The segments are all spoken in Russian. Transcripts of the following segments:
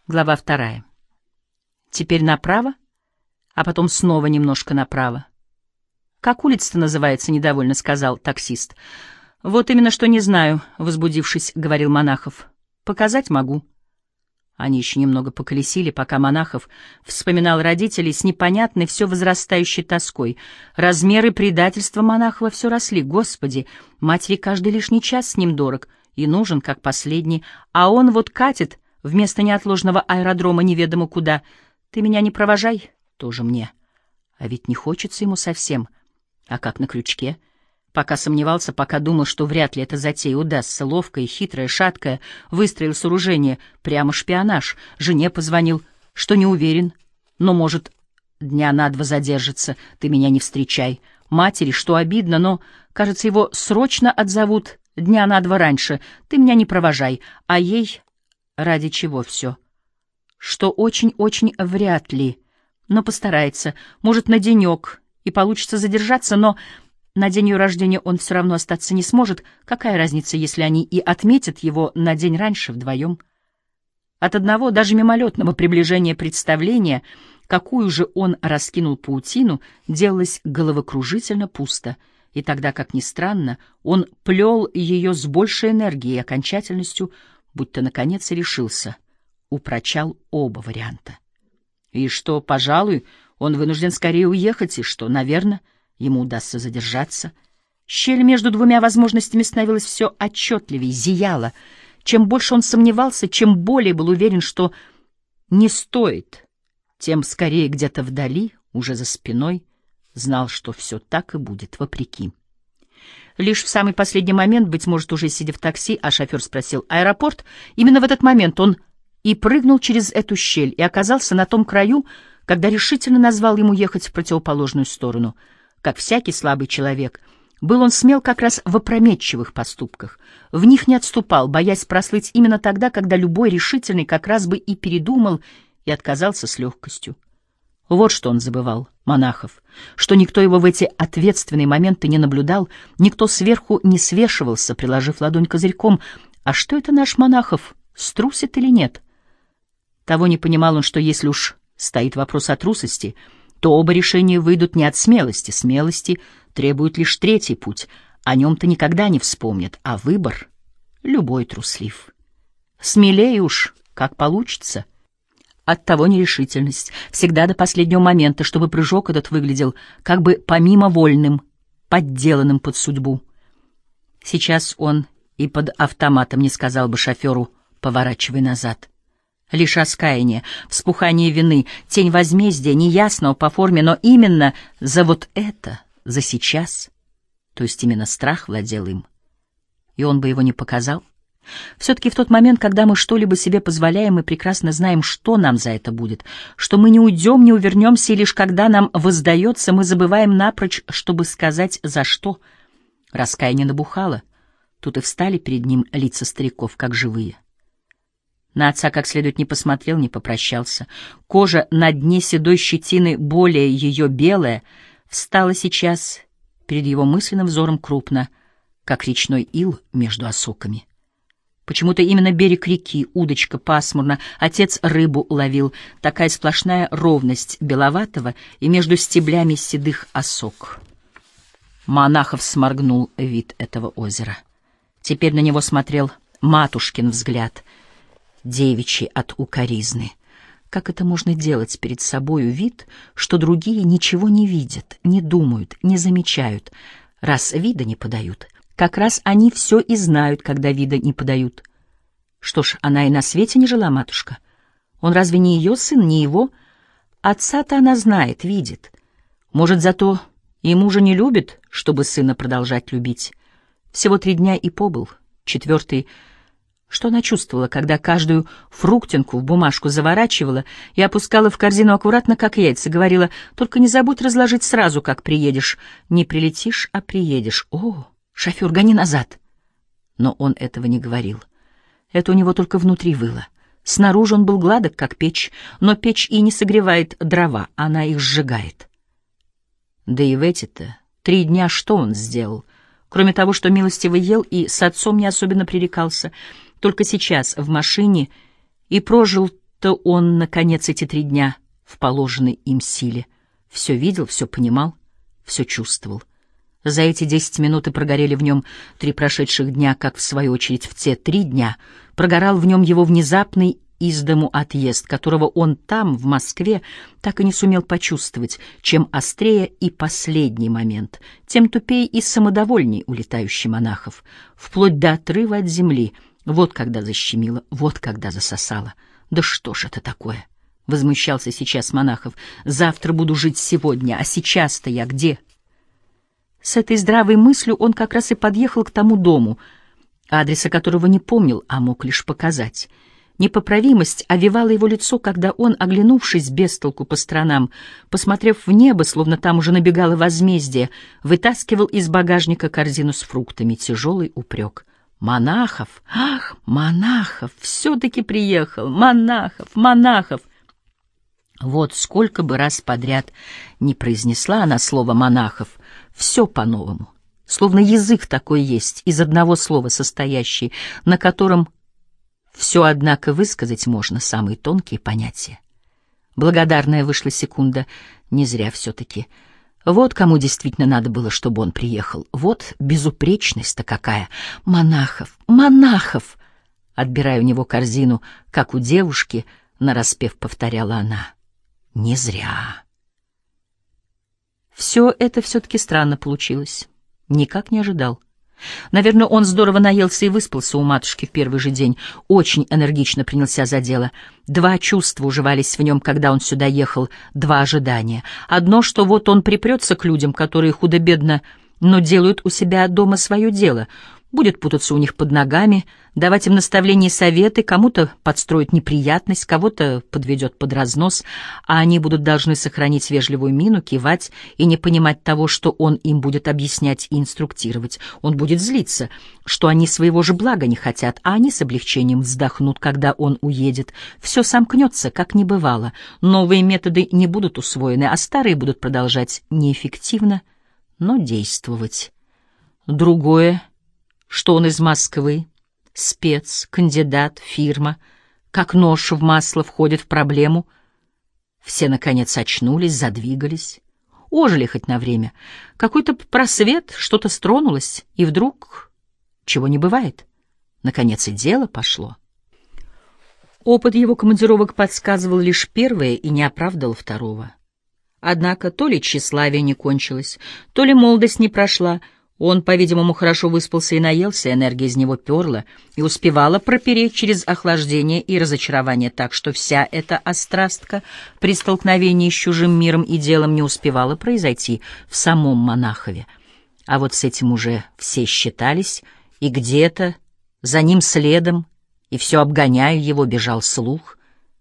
Глава 2. Теперь направо, а потом снова немножко направо. «Как улица-то называется?» — недовольно сказал таксист. «Вот именно что не знаю», — возбудившись, говорил Монахов. «Показать могу». Они еще немного поколесили, пока Монахов вспоминал родителей с непонятной, все возрастающей тоской. Размеры предательства Монахова все росли. Господи, матери каждый лишний час с ним дорог и нужен, как последний, а он вот катит вместо неотложного аэродрома неведомо куда. Ты меня не провожай, тоже мне. А ведь не хочется ему совсем. А как на крючке? Пока сомневался, пока думал, что вряд ли эта затея удастся, ловкая, хитрая, шаткая, выстроил сооружение, прямо шпионаж. Жене позвонил, что не уверен, но, может, дня на 2 задержится, ты меня не встречай. Матери, что обидно, но, кажется, его срочно отзовут дня на 2 раньше, ты меня не провожай, а ей ради чего все? Что очень-очень вряд ли, но постарается, может, на денек, и получится задержаться, но на день ее рождения он все равно остаться не сможет. Какая разница, если они и отметят его на день раньше вдвоем? От одного, даже мимолетного приближения представления, какую же он раскинул паутину, делалось головокружительно пусто, и тогда, как ни странно, он плел ее с большей энергией и окончательностью, будто наконец и решился, упрочал оба варианта. И что, пожалуй, он вынужден скорее уехать, и что, наверное, ему удастся задержаться. Щель между двумя возможностями становилась все отчетливее, зияла. Чем больше он сомневался, чем более был уверен, что не стоит, тем скорее где-то вдали, уже за спиной, знал, что все так и будет, вопреки. Лишь в самый последний момент, быть может, уже сидя в такси, а шофер спросил «Аэропорт?», именно в этот момент он и прыгнул через эту щель, и оказался на том краю, когда решительно назвал ему ехать в противоположную сторону. Как всякий слабый человек, был он смел как раз в опрометчивых поступках. В них не отступал, боясь прослыть именно тогда, когда любой решительный как раз бы и передумал и отказался с легкостью. Вот что он забывал, Монахов, что никто его в эти ответственные моменты не наблюдал, никто сверху не свешивался, приложив ладонь козырьком. А что это наш Монахов, струсит или нет? Того не понимал он, что если уж стоит вопрос о трусости, то оба решения выйдут не от смелости. Смелости требует лишь третий путь. О нем-то никогда не вспомнят, а выбор любой труслив. Смелее уж, как получится. Оттого нерешительность, всегда до последнего момента, чтобы прыжок этот выглядел как бы помимо вольным, подделанным под судьбу. Сейчас он и под автоматом не сказал бы шоферу «поворачивай назад». Лишь раскаяние, вспухание вины, тень возмездия, неясного по форме, но именно за вот это, за сейчас, то есть именно страх владел им. И он бы его не показал. Все-таки в тот момент, когда мы что-либо себе позволяем, мы прекрасно знаем, что нам за это будет, что мы не уйдем, не увернемся, и лишь когда нам воздается, мы забываем напрочь, чтобы сказать «за что». Раскаяние набухало. Тут и встали перед ним лица стариков, как живые. На отца как следует не посмотрел, не попрощался. Кожа на дне седой щетины, более ее белая, встала сейчас перед его мысленным взором крупно, как речной ил между осоками. Почему-то именно берег реки, удочка, пасмурно, отец рыбу ловил, такая сплошная ровность беловатого и между стеблями седых осок. Монахов сморгнул вид этого озера. Теперь на него смотрел матушкин взгляд, девичий от укоризны. Как это можно делать перед собою вид, что другие ничего не видят, не думают, не замечают, раз вида не подают? Как раз они все и знают, когда вида не подают. Что ж, она и на свете не жила, матушка. Он разве не ее сын, не его? Отца-то она знает, видит. Может, зато и мужа не любит, чтобы сына продолжать любить. Всего 3 дня и побыл. 4-й. Что она чувствовала, когда каждую фруктинку в бумажку заворачивала и опускала в корзину аккуратно, как яйца, говорила: «Только не забудь разложить сразу, как приедешь. Не прилетишь, а приедешь. О, шофер, гони назад!» Но он этого не говорил. Это у него только внутри выло. Снаружи он был гладок, как печь, но печь и не согревает дрова, она их сжигает. Да и в эти-то 3 дня что он сделал? Кроме того, что милостиво ел и с отцом не особенно пререкался, только сейчас в машине и прожил будто он, наконец, эти 3 дня в положенной им силе все видел, все понимал, все чувствовал. За эти 10 минут и прогорели в нем 3 прошедших дня, как, в свою очередь, в те 3 дня прогорал в нем его внезапный из дому отъезд, которого он там, в Москве, так и не сумел почувствовать. Чем острее и последний момент, тем тупее и самодовольней улетающий Монахов, вплоть до отрыва от земли. Вот когда защемило, вот когда засосало. Да что ж это такое? Возмущался сейчас Монахов. Завтра буду жить сегодня, а сейчас-то я где? С этой здравой мыслью он как раз и подъехал к тому дому, адреса которого не помнил, а мог лишь показать. Непоправимость овевала его лицо, когда он, оглянувшись без толку по сторонам, посмотрев в небо, словно там уже набегало возмездие, вытаскивал из багажника корзину с фруктами. Тяжелый упрек. Монахов! Ах, Монахов! Все-таки приехал! Монахов! Монахов! Вот сколько бы раз подряд не произнесла она слово «Монахов», все по-новому. Словно язык такой есть, из одного слова состоящий, на котором все, однако, высказать можно самые тонкие понятия. Благодарная вышла секунда, не зря все-таки. Вот кому действительно надо было, чтобы он приехал. Вот безупречность-то какая! Монахов! Монахов! Отбирая у него корзину, как у девушки, нараспев повторяла она. Не зря. Все это все-таки странно получилось. Никак не ожидал. Наверное, он здорово наелся и выспался у матушки в первый же день. Очень энергично принялся за дело. 2 чувства уживались в нем, когда он сюда ехал, 2 ожидания. Одно, что вот он припрется к людям, которые худо-бедно, но делают у себя дома свое дело, будет путаться у них под ногами, давать им наставления и советы, кому-то подстроит неприятность, кого-то подведет под разнос, а они будут должны сохранить вежливую мину, кивать и не понимать того, что он им будет объяснять и инструктировать. Он будет злиться, что они своего же блага не хотят, а они с облегчением вздохнут, когда он уедет. Все сомкнется, как не бывало. Новые методы не будут усвоены, а старые будут продолжать неэффективно, но действовать. Другое, что он из Москвы, спец, кандидат, фирма, как нож в масло входит в проблему. Все, наконец, очнулись, задвигались, ожили хоть на время. Какой-то просвет, что-то стронулось, и вдруг, чего не бывает, наконец и дело пошло. Опыт его командировок подсказывал лишь первое и не оправдал второго. Однако то ли тщеславие не кончилось, то ли молодость не прошла. Он, по-видимому, хорошо выспался и наелся, энергия из него перла и успевала пропереть через охлаждение и разочарование так, что вся эта острастка при столкновении с чужим миром и делом не успевала произойти в самом Монахове. А вот с этим уже все считались, и где-то, за ним следом, и все обгоняя его, бежал слух,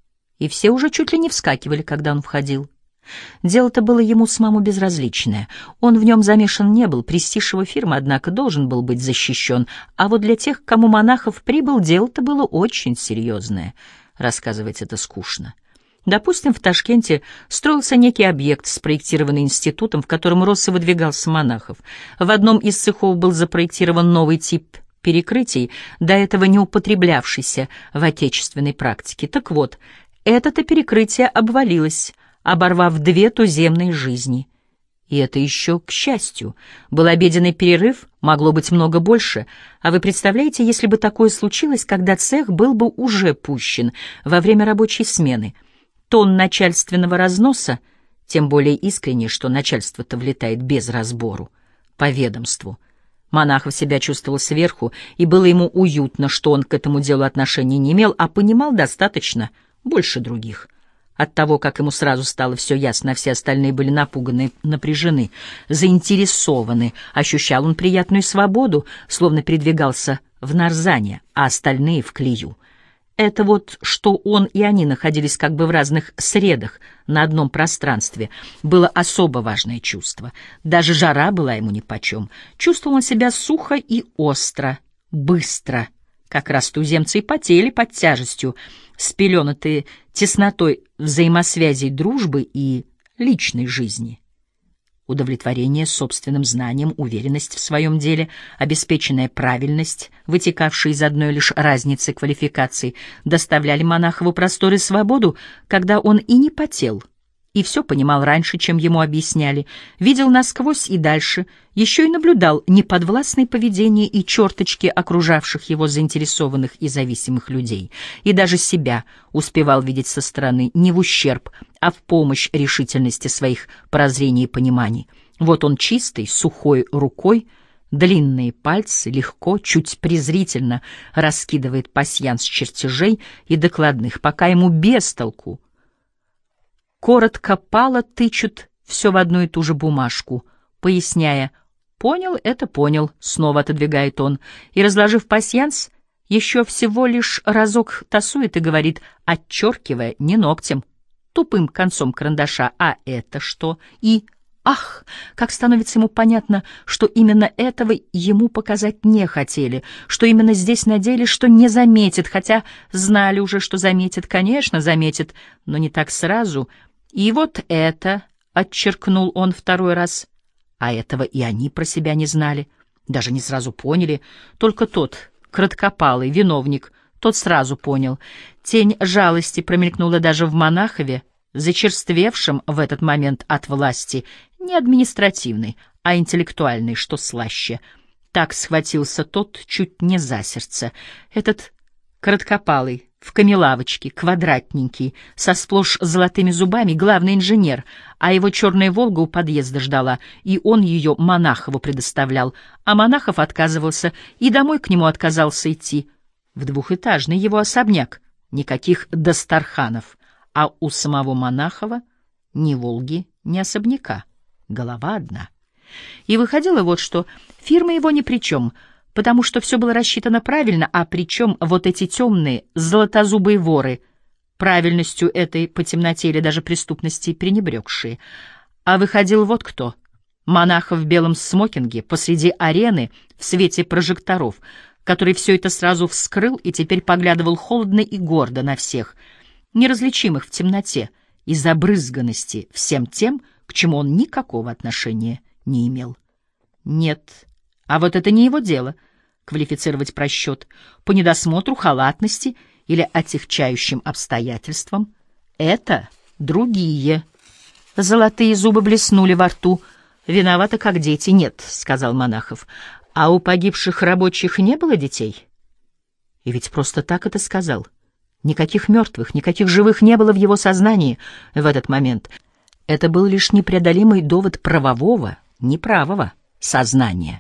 и все уже чуть ли не вскакивали, когда он входил. Дело-то было ему самому безразличное. Он в нем замешан не был, престиж его фирмы, однако, должен был быть защищен. А вот для тех, к кому Монахов прибыл, дело-то было очень серьезное. Рассказывать это скучно. Допустим, в Ташкенте строился некий объект, спроектированный институтом, в котором рос и выдвигался Монахов. В одном из цехов был запроектирован новый тип перекрытий, до этого не употреблявшийся в отечественной практике. Так вот, это-то перекрытие обвалилось, оборвав 2 туземные жизни. И это еще к счастью. Был обеденный перерыв, могло быть много больше. А вы представляете, если бы такое случилось, когда цех был бы уже пущен во время рабочей смены? Тон начальственного разноса, тем более искренне, что начальство-то влетает без разбору, по ведомству. Монахов себя чувствовал сверху, и было ему уютно, что он к этому делу отношения не имел, а понимал достаточно, больше других. От того, как ему сразу стало все ясно, а все остальные были напуганы, напряжены, заинтересованы, ощущал он приятную свободу, словно передвигался в нарзане, а остальные — в клею. Это вот, что он и они находились как бы в разных средах на одном пространстве, было особо важное чувство. Даже жара была ему нипочем. Чувствовал он себя сухо и остро, быстро. Как раз туземцы и потели под тяжестью, спеленатые теснотой взаимосвязей дружбы и личной жизни. удовлетворение собственным знанием, уверенность в своем деле, обеспеченная правильность, вытекавшая из одной лишь разницы квалификаций, доставляли Монахову простор и свободу, когда он и не потел, и все понимал раньше, чем ему объясняли, видел насквозь и дальше, еще и наблюдал неподвластное поведение и черточки окружавших его заинтересованных и зависимых людей, и даже себя успевал видеть со стороны не в ущерб, а в помощь решительности своих прозрений и пониманий. Вот он чистой, сухой рукой, длинные пальцы легко, чуть презрительно раскидывает пасьянс чертежей и докладных, пока ему без толку коротко пало тычут все в одну и ту же бумажку, поясняя «понял, это понял», снова отодвигает он, и, разложив пасьянс, еще всего лишь разок тасует и говорит, отчеркивая не ногтем, тупым концом карандаша, а это что? И ах, как становится ему понятно, что именно этого ему показать не хотели, что именно здесь надеялись, что не заметит, хотя знали уже, что заметит, конечно, заметит, но не так сразу. И вот это, отчеркнул он второй раз, а этого и они про себя не знали, даже не сразу поняли, только тот, краткопалый, виновник, тот сразу понял. Тень жалости промелькнула даже в Монахове, зачерствевшем в этот момент от власти, не административной, а интеллектуальной, что слаще. Так схватился тот чуть не за сердце. Этот краткопалый, в камелавочке, квадратненький, со сплошь золотыми зубами, главный инженер, а его черная «Волга» у подъезда ждала, и он ее Монахову предоставлял, а Монахов отказывался, и домой к нему отказался идти. В двухэтажный его особняк, никаких Дастарханов, а у самого Монахова ни «Волги», ни особняка, голова одна. И выходило вот что, фирма его ни при чем, потому что все было рассчитано правильно, а причем вот эти темные, золотозубые воры, правильностью этой по темноте или даже преступности пренебрегшие. А выходил вот кто. Монахов в белом смокинге посреди арены в свете прожекторов, который все это сразу вскрыл и теперь поглядывал холодно и гордо на всех, неразличимых в темноте, и забрызганности всем тем, к чему он никакого отношения не имел. Нет, а вот это не его дело — квалифицировать просчет по недосмотру, халатности или отягчающим обстоятельствам. Это другие. Золотые зубы блеснули во рту. «Виноваты, как дети». «Нет», — сказал Монахов. «А у погибших рабочих не было детей?» И ведь просто так это сказал. Никаких мертвых, никаких живых не было в его сознании в этот момент. Это был лишь непреодолимый довод правового, неправого сознания.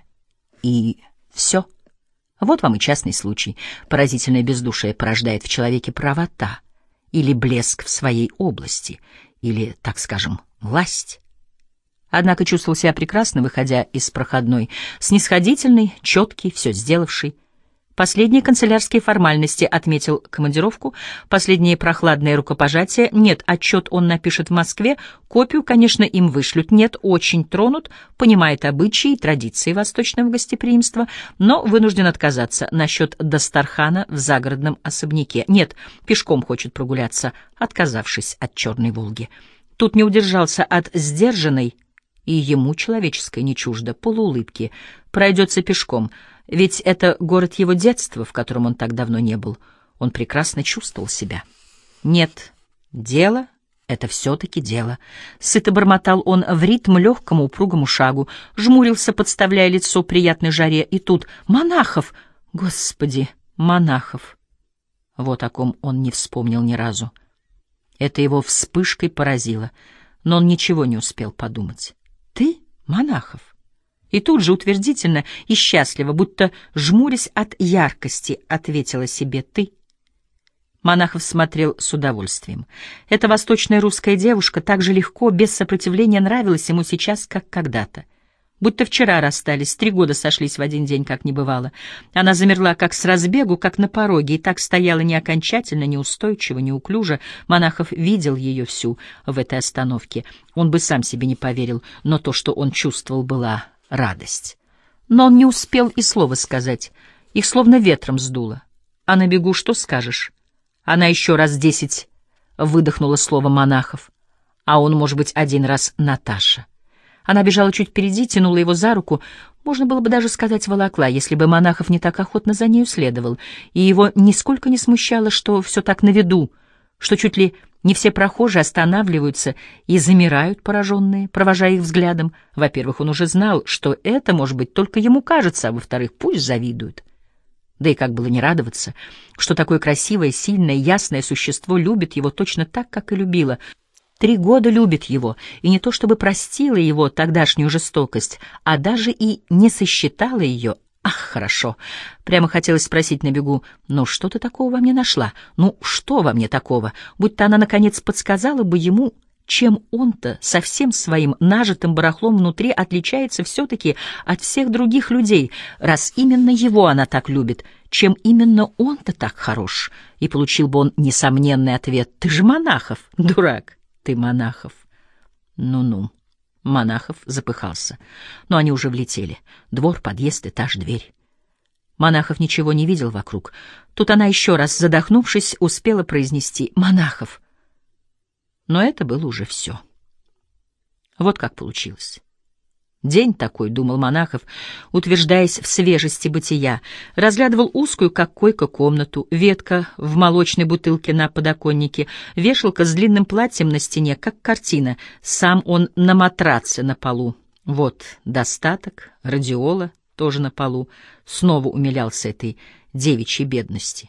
И все. Вот вам и частный случай. Поразительное бездушие порождает в человеке правота или блеск в своей области, или, так скажем, власть. Однако чувствовал себя прекрасно, выходя из проходной, снисходительный, четкий, все сделавший. Последние канцелярские формальности, отметил командировку, последние прохладные рукопожатия. Нет, отчет он напишет в Москве, копию, конечно, им вышлют. Нет, очень тронут, понимает обычаи и традиции восточного гостеприимства, но вынужден отказаться насчет Дастархана в загородном особняке. Нет, пешком хочет прогуляться, отказавшись от черной «Волги». Тут не удержался от сдержанной, и ему человеческой не чуждо, полуулыбки. Пройдется пешком, ведь это город его детства, в котором он так давно не был. Он прекрасно чувствовал себя. Нет, дело — это все-таки дело. Сыто бормотал он в ритм легкому упругому шагу, жмурился, подставляя лицо приятной жаре, и тут Монахов! Господи, Монахов! Вот о ком он не вспомнил ни разу. Это его вспышкой поразило, но он ничего не успел подумать. «Ты, Монахов?» И тут же утвердительно и счастливо, будто жмурясь от яркости, ответила себе «ты». Монахов смотрел с удовольствием. Эта восточная русская девушка так же легко, без сопротивления нравилась ему сейчас, как когда-то. Будто вчера расстались, 3 года сошлись в один день, как не бывало. Она замерла как с разбегу, как на пороге, и так стояла не окончательно, неустойчиво, неуклюже. Монахов видел ее всю в этой остановке. Он бы сам себе не поверил, но то, что он чувствовал, была радость. Но он не успел и слова сказать. Их словно ветром сдуло. А на бегу что скажешь? Она еще раз 10 выдохнула слово Монахов. А он, может быть, 1 раз Наташа. Она бежала чуть впереди, тянула его за руку. Можно было бы даже сказать, волокла, если бы Монахов не так охотно за нею следовал, и его нисколько не смущало, что все так на виду, что чуть ли не все прохожие останавливаются и замирают, пораженные, провожая их взглядом. Во-первых, он уже знал, что это, может быть, только ему кажется, а во-вторых, пусть завидуют. Да и как было не радоваться, что такое красивое, сильное, ясное существо любит его точно так, как и любила. 3 года любит его, и не то чтобы простила его тогдашнюю жестокость, а даже и не сосчитала ее. Ах, хорошо. Прямо хотелось спросить на бегу: «Ну, что ты такого во мне нашла? Ну, что во мне такого?» Будто она, наконец, подсказала бы ему, чем он-то со всем своим нажитым барахлом внутри отличается все-таки от всех других людей, раз именно его она так любит, чем именно он-то так хорош. И получил бы он несомненный ответ: «Ты же Монахов, дурак, ты Монахов». Ну-ну. Монахов запыхался. Но они уже влетели. Двор, подъезд, этаж, дверь. Монахов ничего не видел вокруг. Тут она еще раз, задохнувшись, успела произнести: «Монахов». Но это было уже все. Вот как получилось. День такой, — думал Монахов, утверждаясь в свежести бытия, разглядывал узкую, как койка, комнату, ветка в молочной бутылке на подоконнике, вешалка с длинным платьем на стене, как картина, сам он на матраце на полу. Вот достаток, радиола тоже на полу, снова умилялся этой девичьей бедности.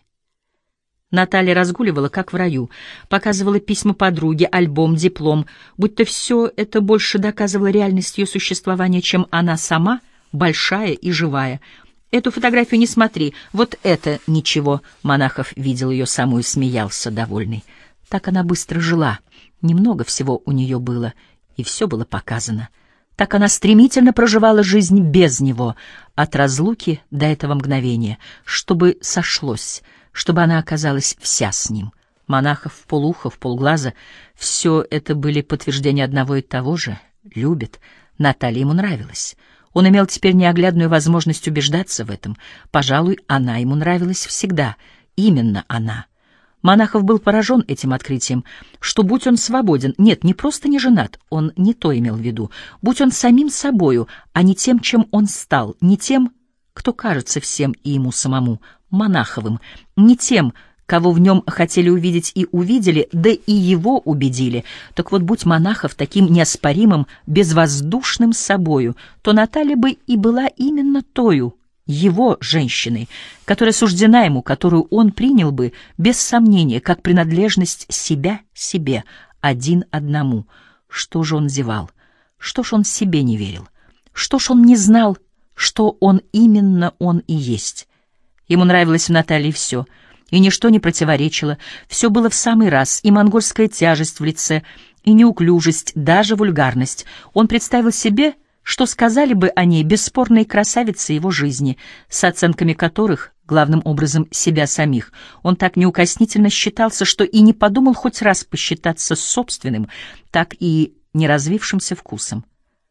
Наталья разгуливала, как в раю, показывала письма подруге, альбом, диплом, будто все это больше доказывало реальность ее существования, чем она сама, большая и живая. «Эту фотографию не смотри, вот это ничего», — Монахов видел ее саму и смеялся, довольный. Так она быстро жила, немного всего у нее было, и все было показано. Так она стремительно проживала жизнь без него, от разлуки до этого мгновения, чтобы сошлось, чтобы она оказалась вся с ним. Монахов вполуха, вполглаза — все это были подтверждения одного и того же. Любит. Наталья ему нравилась. Он имел теперь неоглядную возможность убеждаться в этом. Пожалуй, она ему нравилась всегда. Именно она. Монахов был поражен этим открытием, что будь он свободен, нет, не просто не женат, он не то имел в виду, будь он самим собою, а не тем, чем он стал, не тем, кто кажется всем и ему самому, Монаховым, не тем, кого в нем хотели увидеть и увидели, да и его убедили. Так вот, будь Монахов таким неоспоримым, безвоздушным собою, то Наталья бы и была именно тою, его женщиной, которая суждена ему, которую он принял бы, без сомнения, как принадлежность себя себе, один одному. Что же он зевал? Что ж он себе не верил? Что ж он не знал, что он именно он и есть? Ему нравилось в Наталье все, и ничто не противоречило, все было в самый раз, и монгольская тяжесть в лице, и неуклюжесть, даже вульгарность. Он представил себе, что сказали бы о ней бесспорные красавицы его жизни, с оценками которых, главным образом, себя самих, он так неукоснительно считался, что и не подумал хоть раз посчитаться с собственным, так и неразвившимся вкусом.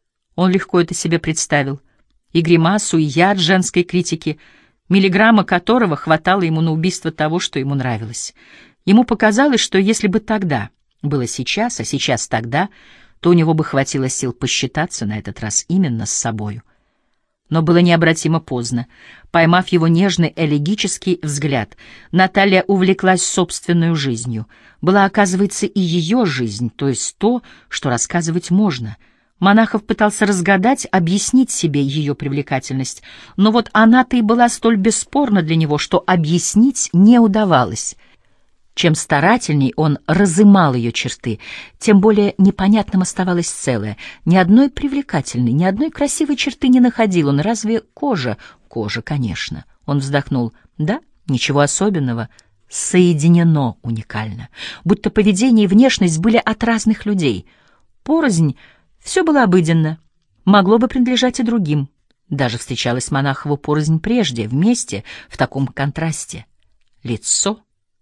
Он легко это себе представил, и гримасу, и яд женской критики, миллиграмма которого хватало ему на убийство того, что ему нравилось. Ему показалось, что если бы тогда было сейчас, а сейчас тогда, то у него бы хватило сил посчитаться на этот раз именно с собою. Но было необратимо поздно. Поймав его нежный элегический взгляд, Наталья увлеклась собственной жизнью. Была, оказывается, и ее жизнь, то есть то, что рассказывать можно. Монахов пытался разгадать, объяснить себе ее привлекательность, но вот она-то и была столь бесспорна для него, что объяснить не удавалось. Чем старательней он разымал ее черты, тем более непонятным оставалось целое. Ни одной привлекательной, ни одной красивой черты не находил он. Разве кожа? Кожа, конечно. Он вздохнул. Да, ничего особенного. Соединено уникально. Будто поведение и внешность были от разных людей. Порознь все было обыденно. Могло бы принадлежать и другим. Даже встречалась Монахову порознь прежде, вместе, в таком контрасте. Лицо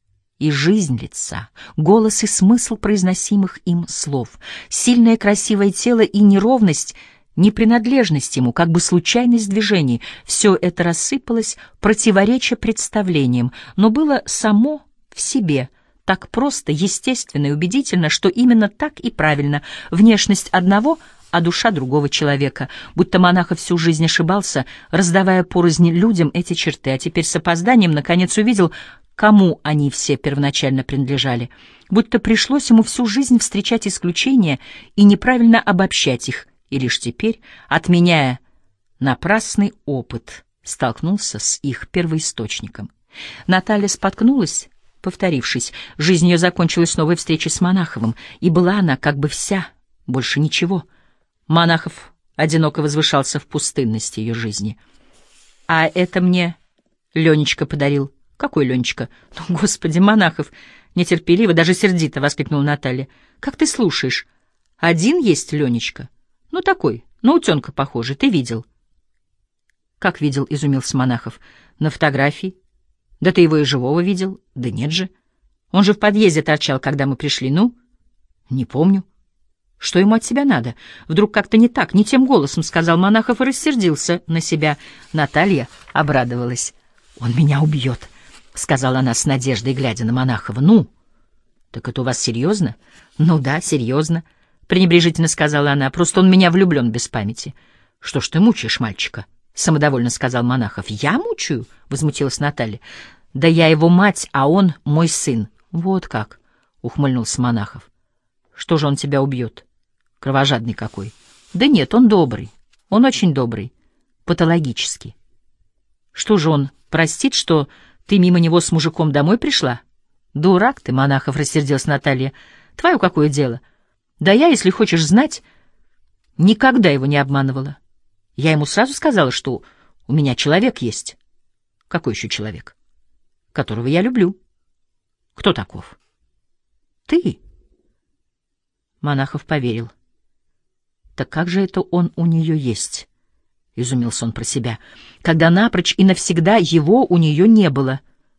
и жизнь лица, голос и смысл произносимых им слов, сильное красивое тело и неровность, непринадлежность ему, как бы случайность движений — все это рассыпалось, противореча представлениям, но было само в себе так просто, естественно и убедительно, что именно так и правильно внешность одного а душа другого человека, будто Монахов всю жизнь ошибался, раздавая порознь людям эти черты, а теперь с опозданием наконец увидел, кому они все первоначально принадлежали, будто пришлось ему всю жизнь встречать исключения и неправильно обобщать их, и лишь теперь, отменяя напрасный опыт, столкнулся с их первоисточником. Наталья споткнулась, повторившись. Жизнь ее закончилась новой встречей с Монаховым, и была она как бы вся, больше ничего. Монахов одиноко возвышался в пустынности ее жизни. «А это мне Ленечка подарил». «Какой Ленечка?» «Ну, Господи, Монахов!» Нетерпеливо, даже сердито воскликнула Наталья. «Как ты слушаешь? Один есть Ленечка? Ну, такой, на утенка похожий, ты видел?» «Как видел?» — изумился Монахов. «На фотографии. Да ты его и живого видел?» «Да нет же. Он же в подъезде торчал, когда мы пришли. Ну?» «Не помню». «Что ему от тебя надо?» Вдруг как-то не так, не тем голосом сказал Монахов и рассердился на себя. Наталья обрадовалась. «Он меня убьет», — сказала она с надеждой, глядя на Монахова. «Ну? Так это у вас серьезно?» «Ну да, серьезно», — пренебрежительно сказала она. «Просто он в меня влюблен без памяти». «Что ж ты мучаешь мальчика?» — самодовольно сказал Монахов. «Я мучаю?» — возмутилась Наталья. «Да я его мать, а он мой сын». «Вот как?» — ухмыльнулся Монахов. «Что же он тебя убьет? Кровожадный какой». «Да нет, он добрый. Он очень добрый. Патологически». «Что же он, простит, что ты мимо него с мужиком домой пришла?» «Дурак ты, Монахов», — рассердилась Наталья. «Твое какое дело? Да я, если хочешь знать, никогда его не обманывала. Я ему сразу сказала, что у меня человек есть». «Какой еще человек?» «Которого я люблю». «Кто таков?» «Ты». Монахов поверил. «Так как же это он у нее есть?» — изумился он про себя, когда напрочь и навсегда его у нее не было.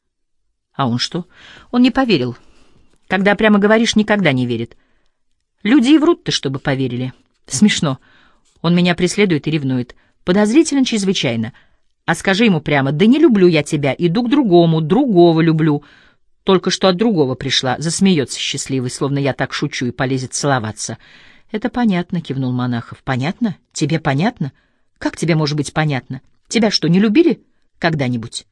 А он что? Он не поверил. Когда прямо говоришь, никогда не верит. Люди и врут-то, чтобы поверили. Смешно. Он меня преследует и ревнует. Подозрителен чрезвычайно. А скажи ему прямо: «Да не люблю я тебя, иду к другому, другого люблю. Только что от другого пришла». Засмеется счастливый, словно я так шучу, и полезет целоваться. «Это понятно», — кивнул Монахов. «Понятно? Тебе понятно? Как тебе может быть понятно? Тебя что, не любили когда-нибудь?»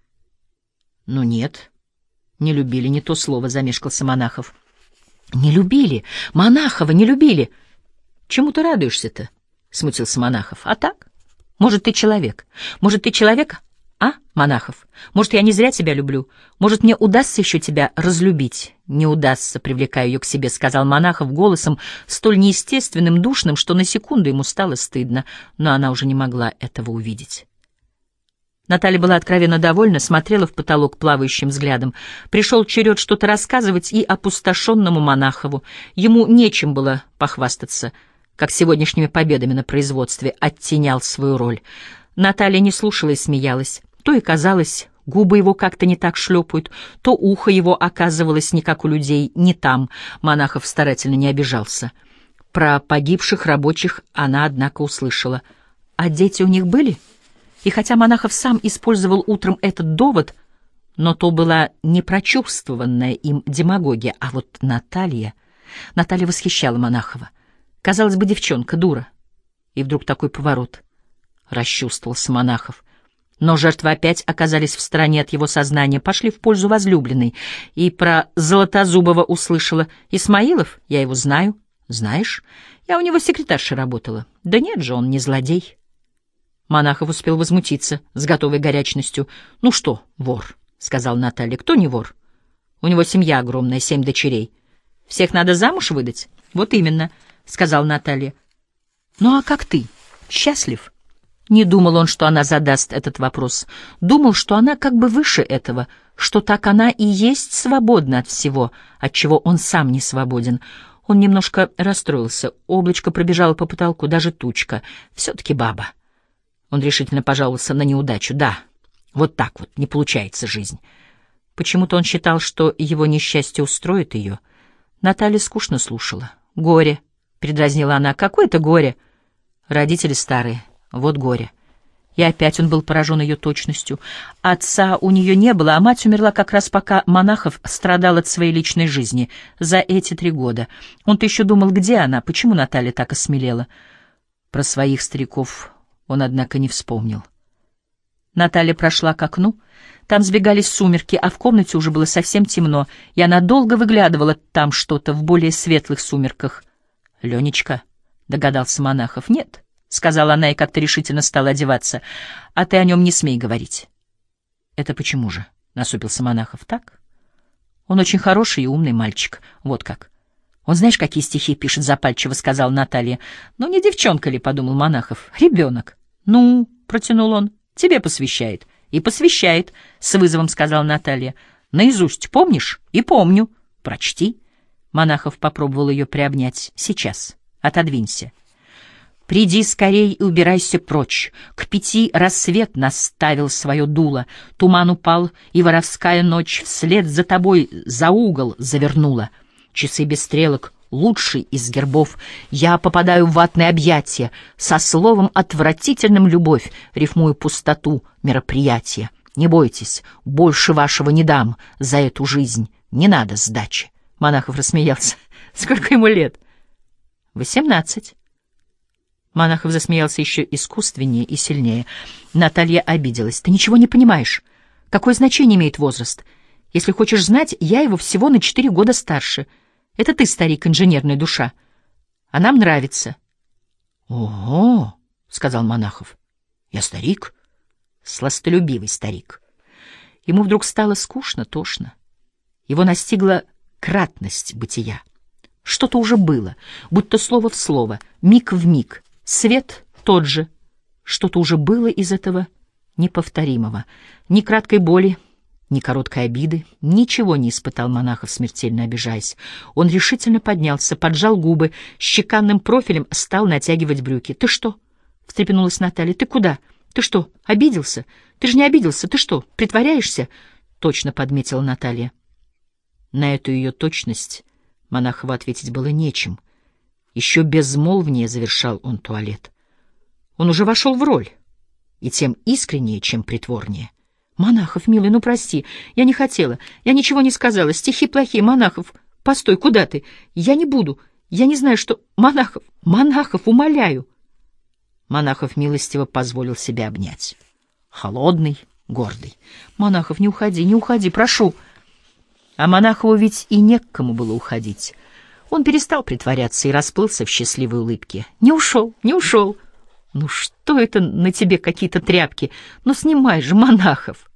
«Ну нет, не любили, не то слово», — замешкался Монахов. «Не любили? Монахова не любили?» «Чему ты радуешься-то?» — смутился Монахов. «А так? Может, ты человек? Может, ты человек, а, Монахов? Может, я не зря тебя люблю? Может, мне удастся еще тебя разлюбить?» «Не удастся», — привлекая ее к себе, — сказал Монахов голосом столь неестественным, душным, что на секунду ему стало стыдно, но она уже не могла этого увидеть. Наталья была откровенно довольна, смотрела в потолок плавающим взглядом. Пришел черед что-то рассказывать и опустошенному Монахову. Ему нечем было похвастаться, как сегодняшними победами на производстве, оттенял свою роль. Наталья не слушала и смеялась. То и казалось, губы его как-то не так шлепают, то ухо его оказывалось не как у людей, не там. Монахов старательно не обижался. Про погибших рабочих она, однако, услышала. А дети у них были? И хотя Монахов сам использовал утром этот довод, но то была не прочувствованная им демагогия, а вот Наталья восхищала Монахова. Казалось бы, девчонка, дура. И вдруг такой поворот. Расчувствовался Монахов. Но жертвы опять оказались в стороне от его сознания, пошли в пользу возлюбленной. И про Золотозубова услышала. «Исмаилов? Я его знаю». «Знаешь? Я у него секретаршей работала». «Да нет же, он не злодей». Монахов успел возмутиться с готовой горячностью. «Ну что, вор?» — сказал Наталья. «Кто не вор? У него семья огромная, 7 дочерей. Всех надо замуж выдать?» «Вот именно», — сказал Наталья. «Ну а как ты? Счастлив?» Не думал он, что она задаст этот вопрос. Думал, что она как бы выше этого, что так она и есть свободна от всего, от чего он сам не свободен. Он немножко расстроился. Облачко пробежало по потолку, даже тучка. Все-таки баба. Он решительно пожаловался на неудачу. Да, вот так вот не получается жизнь. Почему-то он считал, что его несчастье устроит ее. Наталья скучно слушала. «Горе», — передразнила она. «Какое это горе?» «Родители старые. Вот горе». И опять он был поражен ее точностью. Отца у нее не было, а мать умерла как раз пока Монахов страдал от своей личной жизни. За эти 3 года. Он-то еще думал, где она, почему Наталья так осмелела. Про своих стариков он, однако, не вспомнил. Наталья прошла к окну. Там сбегались сумерки, а в комнате уже было совсем темно, и она долго выглядывала там что-то в более светлых сумерках. — Ленечка, — догадался Монахов. — Нет, — сказала она и как-то решительно стала одеваться. — А ты о нем не смей говорить. — Это почему же? — насупился Монахов. — Так. Он очень хороший и умный мальчик. Вот как. Он знаешь, какие стихи пишет, запальчиво сказала Наталья. — Ну, не девчонка ли, — подумал Монахов. — Ребенок. — Ну, — протянул он, — тебе посвящает. — И посвящает, — с вызовом сказала Наталья. — Наизусть помнишь? — И помню. — Прочти. Монахов попробовал ее приобнять. — Сейчас. Отодвинься. Приди скорей и убирайся прочь. К 5 рассвет наставил свое дуло. Туман упал, и воровская ночь вслед за тобой за угол завернула. Часы без стрелок, лучший из гербов. Я попадаю в ватные объятия, со словом отвратительным любовь, рифмую пустоту мероприятия. Не бойтесь, больше вашего не дам за эту жизнь. Не надо сдачи. Монахов рассмеялся. Сколько ему лет? 18. Монахов засмеялся еще искусственнее и сильнее. Наталья обиделась. Ты ничего не понимаешь. Какое значение имеет возраст? Если хочешь знать, я его всего на 4 года старше. Это ты, старик, инженерная душа. А нам нравится. — Ого, — сказал Монахов. — Я старик? Сластолюбивый старик. Ему вдруг стало скучно, тошно. Его настигла кратность бытия. Что-то уже было, будто слово в слово, миг в миг. Свет тот же. Что-то уже было из этого неповторимого. Ни краткой боли, ни короткой обиды. Ничего не испытал Монахов, смертельно обижаясь. Он решительно поднялся, поджал губы, с чеканным профилем стал натягивать брюки. — Ты что? — встрепенулась Наталья. — Ты куда? Ты что, обиделся? Ты же не обиделся. Ты что, притворяешься? — точно подметила Наталья. На эту ее точность Монахову ответить было нечем. Еще безмолвнее завершал он туалет. Он уже вошел в роль, и тем искреннее, чем притворнее. — Монахов, милый, ну прости, я не хотела, я ничего не сказала, стихи плохие, Монахов, постой, куда ты? Я не буду, я не знаю, что... Монахов, умоляю. Монахов милостиво позволил себя обнять. Холодный, гордый. — Монахов, не уходи, прошу. А Монахову ведь и не к кому было уходить. Он перестал притворяться и расплылся в счастливой улыбке. — Не ушел. Ну что это на тебе какие-то тряпки? Ну снимай же, Монахов.